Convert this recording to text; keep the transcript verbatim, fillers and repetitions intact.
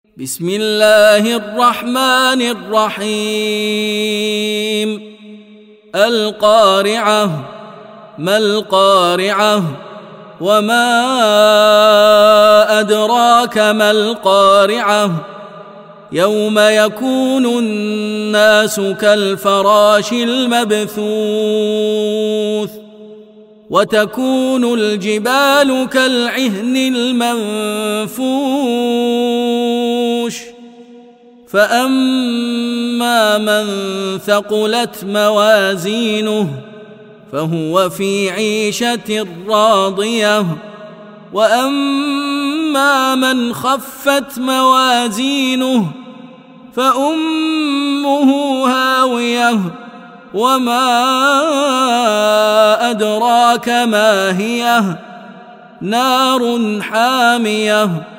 بسم الله الرحمن الرحيم القارعة ما القارعة وما أدراك ما القارعة يوم يكون الناس كالفراش المبثوث وتكون الجبال كالعهن المنفوش فأما من ثقلت موازينه فهو في عيشة راضية وأما من خفت موازينه فأمه هاوية وما أدراك ما هي نار حامية